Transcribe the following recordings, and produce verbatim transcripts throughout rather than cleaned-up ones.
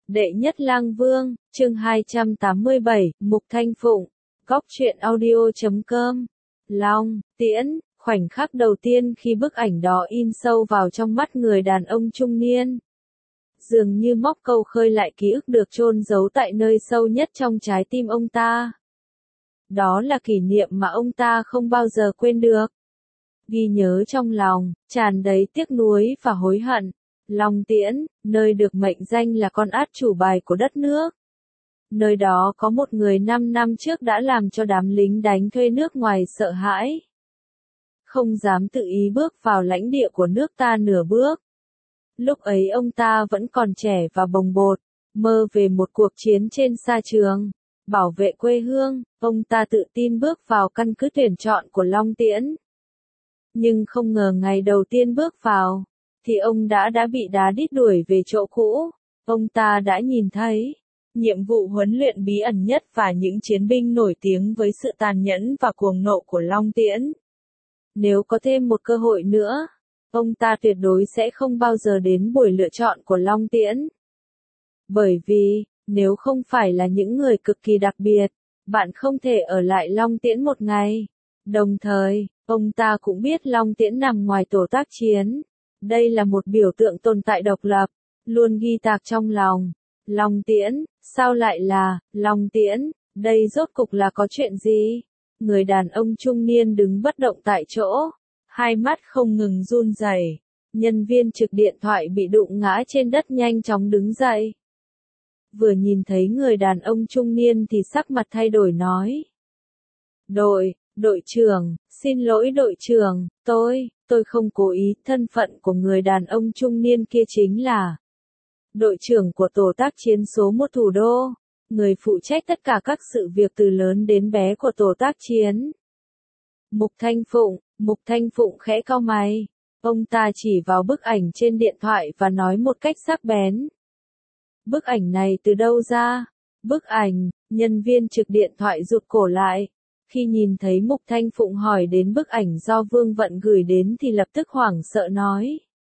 Đệ nhất lang vương, chương hai trăm tám mươi bảy, Mục Thanh Phụng, góc truyện audio chấm com. Long, Tiễn, khoảnh khắc đầu tiên khi bức ảnh đó in sâu vào trong mắt người đàn ông trung niên. Dường như móc câu khơi lại ký ức được chôn giấu tại nơi sâu nhất trong trái tim ông ta. Đó là kỷ niệm mà ông ta không bao giờ quên được. Ghi nhớ trong lòng, tràn đầy tiếc nuối và hối hận. Long Tiễn, nơi được mệnh danh là con át chủ bài của đất nước. Nơi đó có một người năm năm trước đã làm cho đám lính đánh thuê nước ngoài sợ hãi. Không dám tự ý bước vào lãnh địa của nước ta nửa bước. Lúc ấy ông ta vẫn còn trẻ và bồng bột, mơ về một cuộc chiến trên sa trường, bảo vệ quê hương, ông ta tự tin bước vào căn cứ tuyển chọn của Long Tiễn. Nhưng không ngờ ngày đầu tiên bước vào, thì ông đã đã bị đá đít đuổi về chỗ cũ. Ông ta đã nhìn thấy nhiệm vụ huấn luyện bí ẩn nhất và những chiến binh nổi tiếng với sự tàn nhẫn và cuồng nộ của Long Tiễn. Nếu có thêm một cơ hội nữa, ông ta tuyệt đối sẽ không bao giờ đến buổi lựa chọn của Long Tiễn. Bởi vì, nếu không phải là những người cực kỳ đặc biệt, bạn không thể ở lại Long Tiễn một ngày. Đồng thời, ông ta cũng biết Long Tiễn nằm ngoài tổ tác chiến. Đây là một biểu tượng tồn tại độc lập, luôn ghi tạc trong lòng. Long Tiễn, sao lại là, Long Tiễn, đây rốt cục là có chuyện gì? Người đàn ông trung niên đứng bất động tại chỗ, hai mắt không ngừng run rẩy. Nhân viên trực điện thoại bị đụng ngã trên đất nhanh chóng đứng dậy. Vừa nhìn thấy người đàn ông trung niên thì sắc mặt thay đổi nói. Đội, đội trưởng, xin lỗi đội trưởng, tôi, tôi không cố ý. Thân phận của người đàn ông trung niên kia chính là đội trưởng của tổ tác chiến số một thủ đô, người phụ trách tất cả các sự việc từ lớn đến bé của tổ tác chiến. Mục Thanh Phụng, Mục Thanh Phụng khẽ cau mày, ông ta chỉ vào bức ảnh trên điện thoại và nói một cách sắc bén. Bức ảnh này từ đâu ra? Bức ảnh, nhân viên trực điện thoại rụt cổ lại. Khi nhìn thấy Mục Thanh Phụng hỏi đến bức ảnh do Vương Vận gửi đến thì lập tức hoảng sợ nói.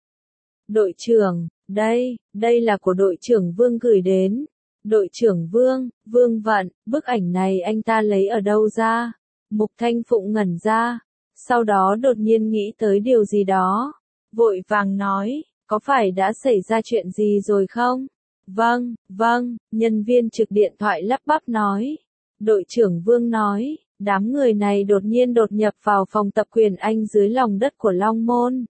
Đội trưởng, đây, đây là của đội trưởng Vương gửi đến. Đội trưởng Vương, Vương Vận, bức ảnh này anh ta lấy ở đâu ra? Mục Thanh Phụng ngẩn ra, sau đó đột nhiên nghĩ tới điều gì đó. Vội vàng nói, có phải đã xảy ra chuyện gì rồi không? Vâng, vâng, nhân viên trực điện thoại lắp bắp nói. Đội trưởng Vương nói, đám người này đột nhiên đột nhập vào phòng tập quyền Anh dưới lòng đất của Long Môn.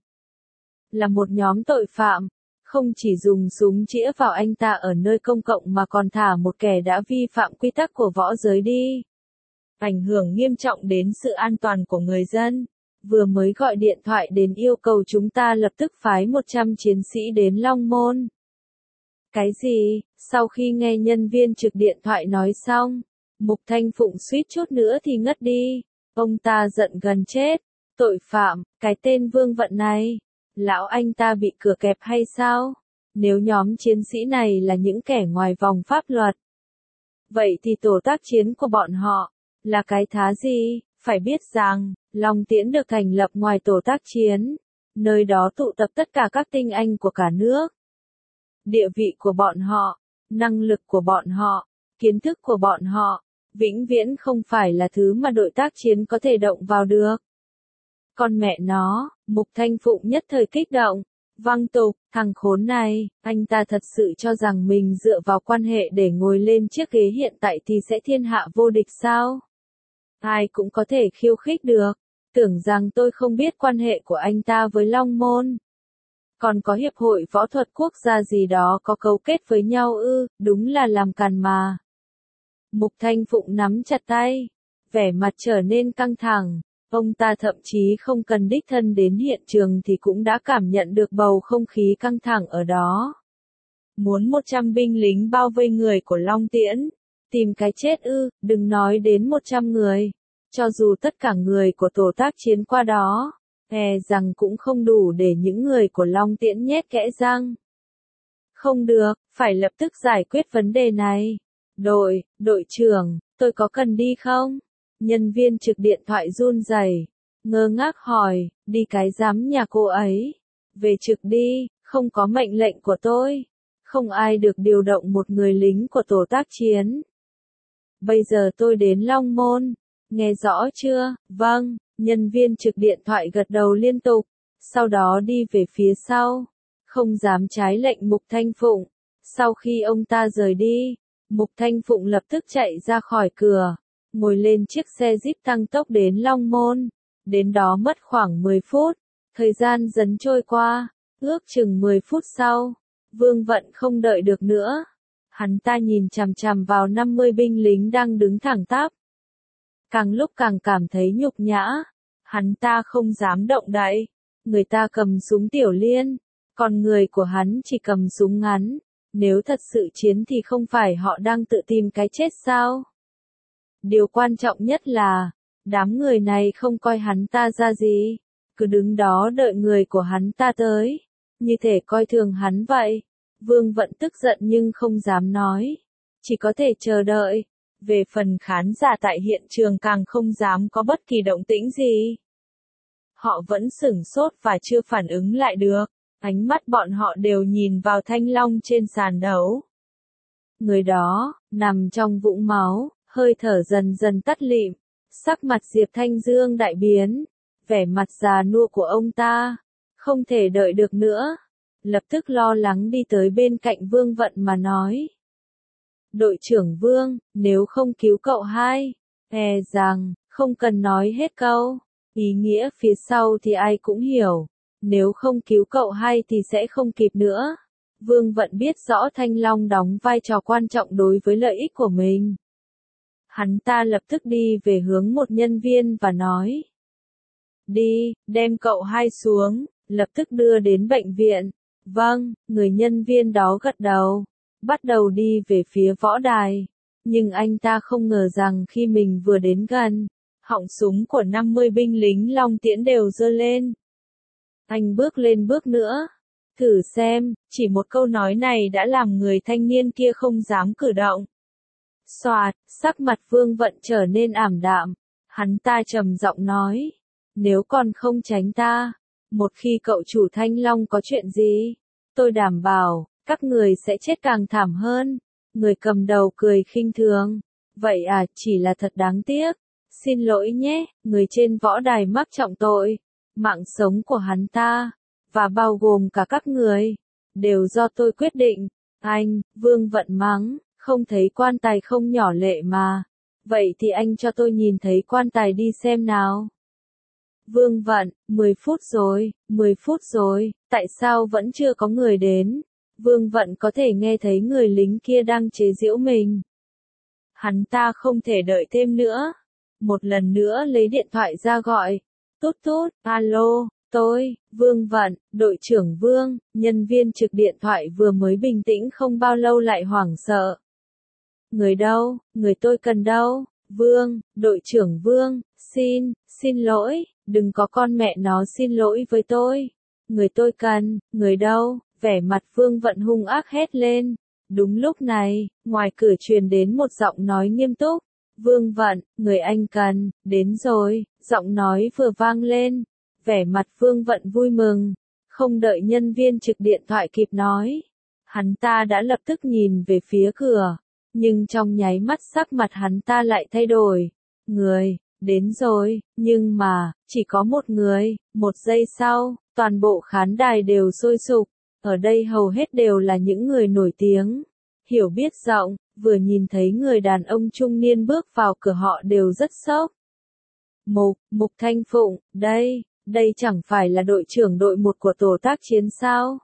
Là một nhóm tội phạm, không chỉ dùng súng chĩa vào anh ta ở nơi công cộng mà còn thả một kẻ đã vi phạm quy tắc của võ giới đi. Ảnh hưởng nghiêm trọng đến sự an toàn của người dân. Vừa mới gọi điện thoại đến yêu cầu chúng ta lập tức phái một trăm chiến sĩ đến Long Môn. Cái gì? Sau khi nghe nhân viên trực điện thoại nói xong, Mục Thanh Phụng suýt chút nữa thì ngất đi. Ông ta giận gần chết. Tội phạm, cái tên Vương Vận này. Lão anh ta bị cửa kẹp hay sao? Nếu nhóm chiến sĩ này là những kẻ ngoài vòng pháp luật, vậy thì tổ tác chiến của bọn họ là cái thá gì? Phải biết rằng, Long Tiễn được thành lập ngoài tổ tác chiến. Nơi đó tụ tập tất cả các tinh anh của cả nước. Địa vị của bọn họ, năng lực của bọn họ, kiến thức của bọn họ, vĩnh viễn không phải là thứ mà đội tác chiến có thể động vào được. Con mẹ nó, Mục Thanh Phụng nhất thời kích động, văng tục, thằng khốn này, anh ta thật sự cho rằng mình dựa vào quan hệ để ngồi lên chiếc ghế hiện tại thì sẽ thiên hạ vô địch sao? Ai cũng có thể khiêu khích được, tưởng rằng tôi không biết quan hệ của anh ta với Long Môn. Còn có hiệp hội võ thuật quốc gia gì đó có cấu kết với nhau ư, đúng là làm càn mà. Mục Thanh Phụng nắm chặt tay, vẻ mặt trở nên căng thẳng. Ông ta thậm chí không cần đích thân đến hiện trường thì cũng đã cảm nhận được bầu không khí căng thẳng ở đó. Muốn một trăm binh lính bao vây người của Long Tiễn, tìm cái chết ư, đừng nói đến một trăm người. Cho dù tất cả người của tổ tác chiến qua đó, e rằng cũng không đủ để những người của Long Tiễn nhét kẽ răng. Không được, phải lập tức giải quyết vấn đề này. Đội, đội trưởng, tôi có cần đi không? Nhân viên trực điện thoại run rẩy, ngơ ngác hỏi, đi cái giám nhà cô ấy. Về trực đi, không có mệnh lệnh của tôi. không ai được điều động một người lính của tổ tác chiến. Bây giờ tôi đến Long Môn, nghe rõ chưa? Vâng, nhân viên trực điện thoại gật đầu liên tục, sau đó đi về phía sau, không dám trái lệnh Mục Thanh Phụng. Sau khi ông ta rời đi, Mục Thanh Phụng lập tức chạy ra khỏi cửa, ngồi lên chiếc xe Jeep tăng tốc đến Long Môn. Đến đó mất khoảng mười phút, thời gian dần trôi qua, ước chừng mười phút sau, Vương Vận không đợi được nữa. Hắn ta nhìn chằm chằm vào năm mươi binh lính đang đứng thẳng tắp. Càng lúc càng cảm thấy nhục nhã, hắn ta không dám động đậy. Người ta cầm súng tiểu liên, còn người của hắn chỉ cầm súng ngắn. Nếu thật sự chiến thì không phải họ đang tự tìm cái chết sao? Điều quan trọng nhất là, đám người này không coi hắn ta ra gì, cứ đứng đó đợi người của hắn ta tới, như thể coi thường hắn vậy. Vương Vận tức giận nhưng không dám nói, chỉ có thể chờ đợi. Về phần khán giả tại hiện trường càng không dám có bất kỳ động tĩnh gì. Họ vẫn sửng sốt và chưa phản ứng lại được, ánh mắt bọn họ đều nhìn vào Thanh Long trên sàn đấu. Người đó, nằm trong vũng máu, hơi thở dần dần tắt lịm, sắc mặt Diệp Thanh Dương đại biến, vẻ mặt già nua của ông ta, không thể đợi được nữa. Lập tức lo lắng đi tới bên cạnh Vương Vận mà nói. Đội trưởng Vương, nếu không cứu cậu hai, e rằng, không cần nói hết câu, ý nghĩa phía sau thì ai cũng hiểu, nếu không cứu cậu hai thì sẽ không kịp nữa. Vương Vận biết rõ Thanh Long đóng vai trò quan trọng đối với lợi ích của mình. Hắn ta lập tức đi về hướng một nhân viên và nói. Đi, đem cậu hai xuống, lập tức đưa đến bệnh viện. Vâng, người nhân viên đó gật đầu, bắt đầu đi về phía võ đài. Nhưng anh ta không ngờ rằng khi mình vừa đến gần, họng súng của năm mươi binh lính Long Tiễn đều giơ lên. Anh bước lên bước nữa. Thử xem, chỉ một câu nói này đã làm người thanh niên kia không dám cử động. Xoạt, sắc mặt Vương Vận trở nên ảm đạm. Hắn ta trầm giọng nói. Nếu còn không tránh ta, một khi cậu chủ Thanh Long có chuyện gì, tôi đảm bảo, các người sẽ chết càng thảm hơn. Người cầm đầu cười khinh thường. Vậy à, chỉ là thật đáng tiếc. Xin lỗi nhé, người trên võ đài mắc trọng tội. Mạng sống của hắn ta, và bao gồm cả các người, đều do tôi quyết định. Anh, Vương Vận mắng, không thấy quan tài không nhỏ lệ mà. Vậy thì anh cho tôi nhìn thấy quan tài đi xem nào. Vương Vận, mười phút rồi, mười phút rồi, tại sao vẫn chưa có người đến? Vương Vận có thể nghe thấy người lính kia đang chế giễu mình. Hắn ta không thể đợi thêm nữa. Một lần nữa lấy điện thoại ra gọi. Tút tút, alo, tôi, Vương Vận, đội trưởng Vương. Nhân viên trực điện thoại vừa mới bình tĩnh không bao lâu lại hoảng sợ. Người đâu, người tôi cần đâu? Vương, đội trưởng Vương, xin, xin lỗi, đừng có con mẹ nó xin lỗi với tôi. Người tôi cần, người đâu? Vẻ mặt Vương Vận hung ác hét lên. Đúng lúc này, ngoài cửa truyền đến một giọng nói nghiêm túc. Vương Vận, người anh cần, đến rồi, giọng nói vừa vang lên. Vẻ mặt Vương Vận vui mừng. Không đợi nhân viên trực điện thoại kịp nói. Hắn ta đã lập tức nhìn về phía cửa. Nhưng trong nháy mắt sắc mặt hắn ta lại thay đổi. Người, đến rồi, nhưng mà, chỉ có một người. Một giây sau, toàn bộ khán đài đều sôi sục. Ở đây hầu hết đều là những người nổi tiếng. Hiểu biết rộng, vừa nhìn thấy người đàn ông trung niên bước vào cửa họ đều rất sốc. Mục, Mục Thanh Phụng, đây, đây chẳng phải là đội trưởng đội một của tổ tác chiến sao?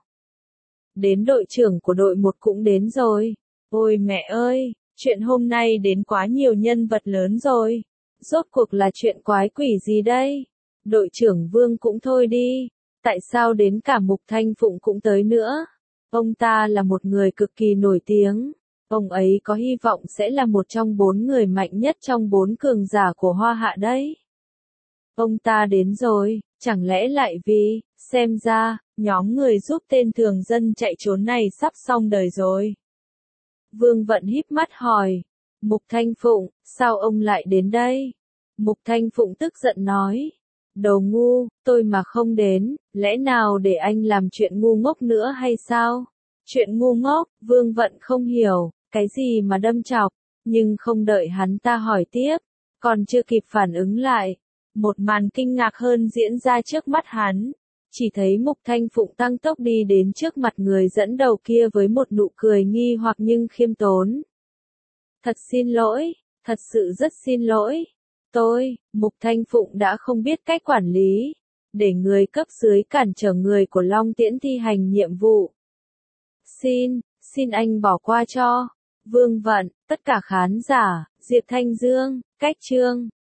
Đến đội trưởng của đội một cũng đến rồi. Ôi mẹ ơi, chuyện hôm nay đến quá nhiều nhân vật lớn rồi. Rốt cuộc là chuyện quái quỷ gì đây? Đội trưởng Vương cũng thôi đi. Tại sao đến cả Mục Thanh Phụng cũng tới nữa? Ông ta là một người cực kỳ nổi tiếng. Ông ấy có hy vọng sẽ là một trong bốn người mạnh nhất trong bốn cường giả của Hoa Hạ đấy. Ông ta đến rồi, chẳng lẽ lại vì, xem ra, nhóm người giúp tên thường dân chạy trốn này sắp xong đời rồi. Vương Vận híp mắt hỏi, Mục Thanh Phụng, sao ông lại đến đây? Mục Thanh Phụng tức giận nói, đồ ngu, tôi mà không đến, lẽ nào để anh làm chuyện ngu ngốc nữa hay sao? Chuyện ngu ngốc, Vương Vận không hiểu, cái gì mà đâm chọc, nhưng không đợi hắn ta hỏi tiếp, còn chưa kịp phản ứng lại. Một màn kinh ngạc hơn diễn ra trước mắt hắn. Chỉ thấy Mục Thanh Phụng tăng tốc đi đến trước mặt người dẫn đầu kia với một nụ cười nghi hoặc nhưng khiêm tốn. Thật xin lỗi, thật sự rất xin lỗi. Tôi, Mục Thanh Phụng đã không biết cách quản lý, để người cấp dưới cản trở người của Long Tiễn thi hành nhiệm vụ. Xin, xin anh bỏ qua cho. Vương Vận, tất cả khán giả, Diệp Thanh Dương, Cách Chương.